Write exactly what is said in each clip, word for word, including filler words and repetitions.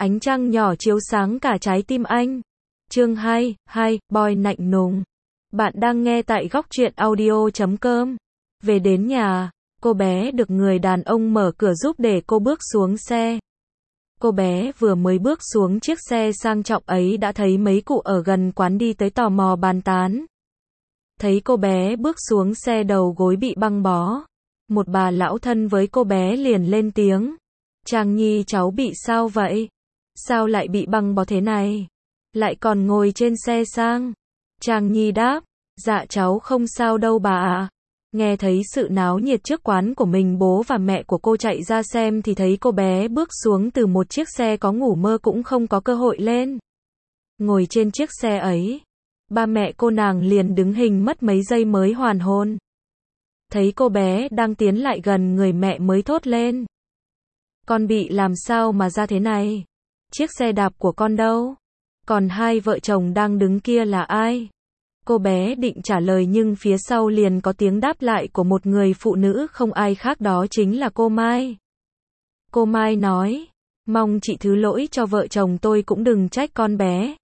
Ánh trăng nhỏ chiếu sáng cả trái tim anh. Chương hai, hai, boy lạnh lùng. Bạn đang nghe tại góc truyện audio chấm com. Về đến nhà, cô bé được người đàn ông mở cửa giúp để cô bước xuống xe. Cô bé vừa mới bước xuống chiếc xe sang trọng ấy đã thấy mấy cụ ở gần quán đi tới tò mò bàn tán. Thấy cô bé bước xuống xe đầu gối bị băng bó. Một bà lão thân với cô bé liền lên tiếng. Trang Nhi cháu bị sao vậy? Sao lại bị băng bó thế này? Lại còn ngồi trên xe sang? Trang Nhi đáp. Dạ cháu không sao đâu bà ạ. Nghe thấy sự náo nhiệt trước quán của mình, bố và mẹ của cô chạy ra xem thì thấy cô bé bước xuống từ một chiếc xe có ngủ mơ cũng không có cơ hội lên. Ngồi trên chiếc xe ấy, ba mẹ cô nàng liền đứng hình mất mấy giây mới hoàn hồn. Thấy cô bé đang tiến lại gần người mẹ mới thốt lên. Con bị làm sao mà ra thế này? Chiếc xe đạp của con đâu? Còn hai vợ chồng đang đứng kia là ai? Cô bé định trả lời nhưng phía sau liền có tiếng đáp lại của một người phụ nữ không ai khác đó chính là cô Mai. Cô Mai nói, mong chị thứ lỗi cho vợ chồng tôi cũng đừng trách con bé.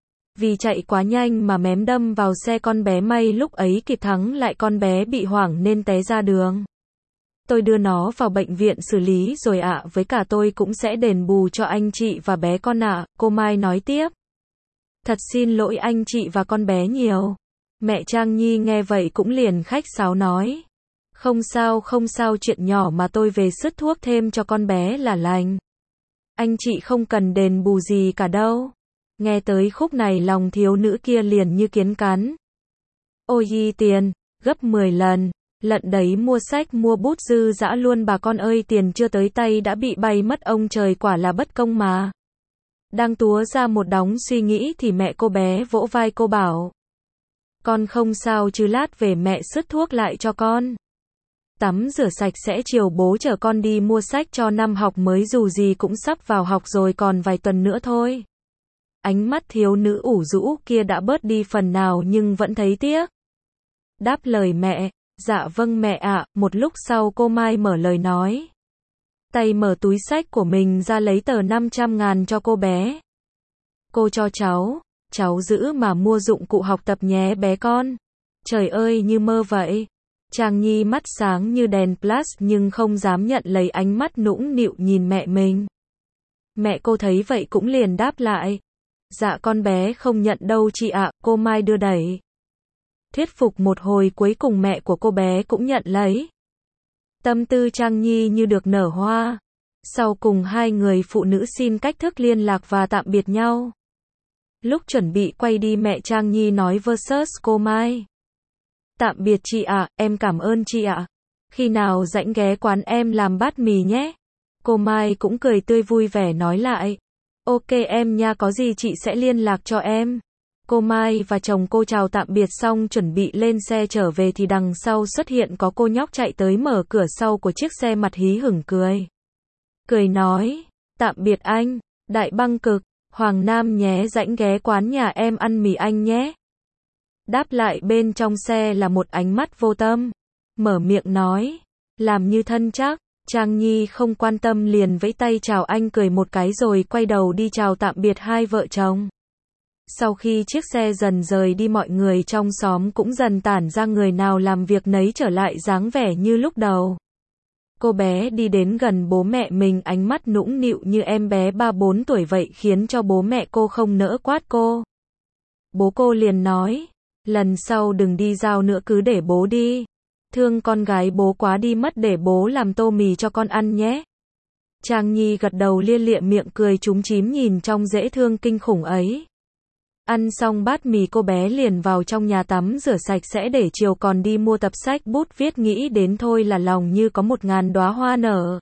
Vì chạy quá nhanh mà mém đâm vào xe con bé, may lúc ấy kịp thắng lại con bé bị hoảng nên té ra đường. Tôi đưa nó vào bệnh viện xử lý rồi ạ, với cả tôi cũng sẽ đền bù cho anh chị và bé con ạ, cô Mai nói tiếp. Thật xin lỗi anh chị và con bé nhiều. Mẹ Trang Nhi nghe vậy cũng liền khách sáo nói. Không sao không sao, chuyện nhỏ mà tôi về sứt thuốc thêm cho con bé là lành. Anh chị không cần đền bù gì cả đâu. Nghe tới khúc này lòng thiếu nữ kia liền như kiến cắn. Ôi y tiền, gấp mười lần. Lận đấy mua sách mua bút dư dã luôn bà con ơi, tiền chưa tới tay đã bị bay mất, ông trời quả là bất công mà. Đang túa ra một đống suy nghĩ thì mẹ cô bé vỗ vai cô bảo. Con không sao chứ, lát về mẹ sứt thuốc lại cho con. Tắm rửa sạch sẽ chiều bố chở con đi mua sách cho năm học mới, dù gì cũng sắp vào học rồi, còn vài tuần nữa thôi. Ánh mắt thiếu nữ ủ rũ kia đã bớt đi phần nào nhưng vẫn thấy tiếc. Đáp lời mẹ, dạ vâng mẹ ạ. Một lúc sau cô Mai mở lời nói. Tay mở túi sách của mình ra lấy tờ năm trăm ngàn cho cô bé. Cô cho cháu, cháu giữ mà mua dụng cụ học tập nhé bé con. Trời ơi như mơ vậy. Trang Nhi mắt sáng như đèn flash nhưng không dám nhận lấy, ánh mắt nũng nịu nhìn mẹ mình. Mẹ cô thấy vậy cũng liền đáp lại. Dạ con bé không nhận đâu chị ạ, cô Mai đưa đẩy. Thuyết phục một hồi cuối cùng mẹ của cô bé cũng nhận lấy. Tâm tư Trang Nhi như được nở hoa. Sau cùng hai người phụ nữ xin cách thức liên lạc và tạm biệt nhau. Lúc chuẩn bị quay đi, mẹ Trang Nhi nói versus cô Mai. Tạm biệt chị ạ, em cảm ơn chị ạ. Khi nào rảnh ghé quán em làm bát mì nhé. Cô Mai cũng cười tươi vui vẻ nói lại. Ok em nha, có gì chị sẽ liên lạc cho em. Cô Mai và chồng cô chào tạm biệt xong chuẩn bị lên xe trở về thì đằng sau xuất hiện có cô nhóc chạy tới mở cửa sau của chiếc xe, mặt hí hửng cười. Cười nói, tạm biệt anh, Đại Băng Cực, Hoàng Nam nhé, rảnh ghé quán nhà em ăn mì anh nhé. Đáp lại bên trong xe là một ánh mắt vô tâm. Mở miệng nói, làm như thân chắc. Trang Nhi không quan tâm liền vẫy tay chào anh, cười một cái rồi quay đầu đi chào tạm biệt hai vợ chồng. Sau khi chiếc xe dần rời đi, mọi người trong xóm cũng dần tản ra, người nào làm việc nấy trở lại dáng vẻ như lúc đầu. Cô bé đi đến gần bố mẹ mình, ánh mắt nũng nịu như em bé ba bốn tuổi vậy khiến cho bố mẹ cô không nỡ quát cô. Bố cô liền nói, lần sau đừng đi giao nữa, cứ để bố đi. Thương con gái bố quá đi mất, để bố làm tô mì cho con ăn nhé. Trang Nhi gật đầu lia lịa miệng cười trúng chím nhìn trông dễ thương kinh khủng ấy. Ăn xong bát mì cô bé liền vào trong nhà tắm rửa sạch sẽ để chiều còn đi mua tập sách bút viết, nghĩ đến thôi là lòng như có một ngàn đóa hoa nở.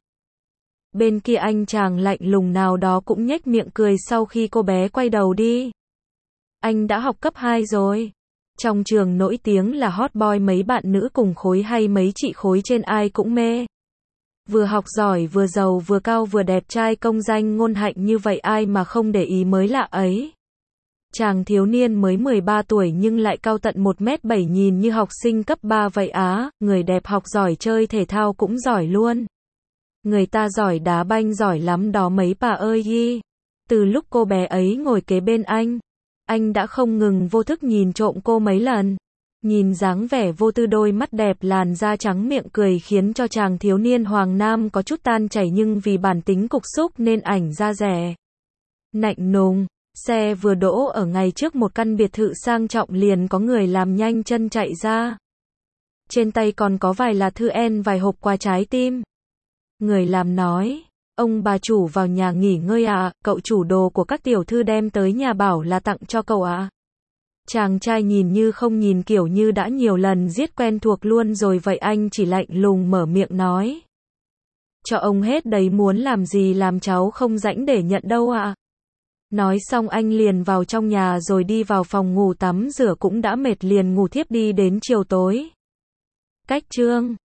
Bên kia anh chàng lạnh lùng nào đó cũng nhếch miệng cười sau khi cô bé quay đầu đi. Anh đã học cấp hai rồi. Trong trường nổi tiếng là hot boy, mấy bạn nữ cùng khối hay mấy chị khối trên ai cũng mê. Vừa học giỏi vừa giàu vừa cao vừa đẹp trai, công danh ngôn hạnh như vậy ai mà không để ý mới lạ ấy. Chàng thiếu niên mới mười ba tuổi nhưng lại cao tận một mét bảy, nhìn như học sinh cấp ba vậy á, người đẹp học giỏi chơi thể thao cũng giỏi luôn. Người ta giỏi đá banh giỏi lắm đó mấy bà ơi y. Từ lúc cô bé ấy ngồi kế bên anh, anh đã không ngừng vô thức nhìn trộm cô mấy lần. Nhìn dáng vẻ vô tư, đôi mắt đẹp, làn da trắng, miệng cười khiến cho chàng thiếu niên Hoàng Nam có chút tan chảy, nhưng vì bản tính cục xúc nên ảnh ra rẻ nạnh nùng. Xe vừa đỗ ở ngay trước một căn biệt thự sang trọng, liền có người làm nhanh chân chạy ra. Trên tay còn có vài lá thư en, vài hộp quà trái tim. Người làm nói: "Ông bà chủ vào nhà nghỉ ngơi à, cậu chủ đồ của các tiểu thư đem tới nhà bảo là tặng cho cậu à?" Chàng trai nhìn như không nhìn, kiểu như đã nhiều lần giết quen thuộc luôn rồi vậy, anh chỉ lạnh lùng mở miệng nói: "Cho ông hết đấy, muốn làm gì làm, cháu không rảnh để nhận đâu ạ." Nói xong anh liền vào trong nhà rồi đi vào phòng ngủ tắm rửa, cũng đã mệt liền ngủ thiếp đi đến chiều tối. Cách chương